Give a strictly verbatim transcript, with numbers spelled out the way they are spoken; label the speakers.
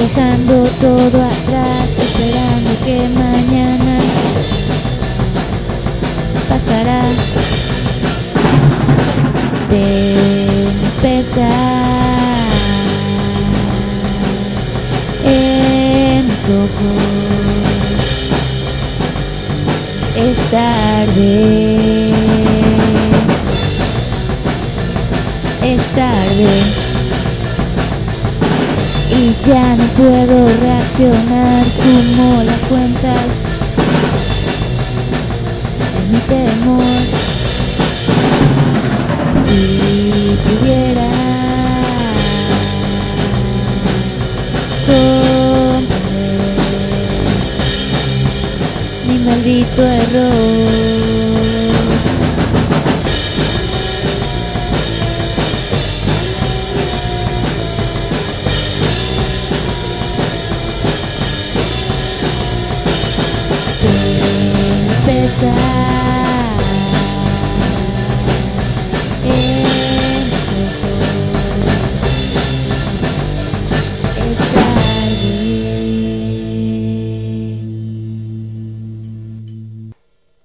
Speaker 1: dejando todo atrás, esperando que mañana pasará de empezar en mis ojos. Es tarde, es tarde y ya no puedo reaccionar. Sumo las cuentas de mi temor. Si pudiera comprender mi maldito error. De empezar